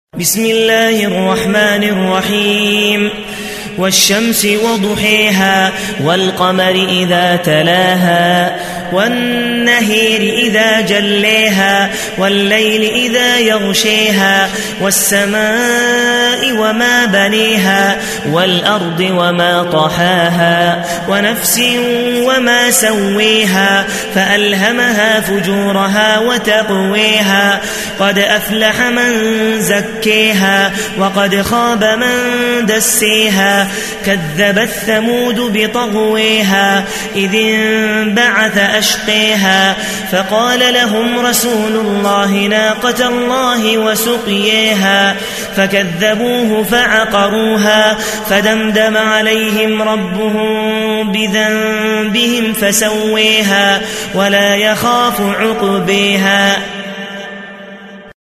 بسم الله الرحمن الرحيم والشمس وضحيها والقمر إذا تلاها والنهير إذا جليها والليل إذا يغشيها والسماء وما بنيها والأرض وما طحاها ونفس وما سويها فألهمها فجورها وتقويها قد أفلح من زكيها وقد خاب من دسيها كذبت ثمود بطغويها إذ انبعث أشقيها فقال لهم رسول الله ناقة الله وسقيها فكذبوه فعقروها فدمدم عليهم ربهم بذنبهم فسويها ولا يخاف عقبيها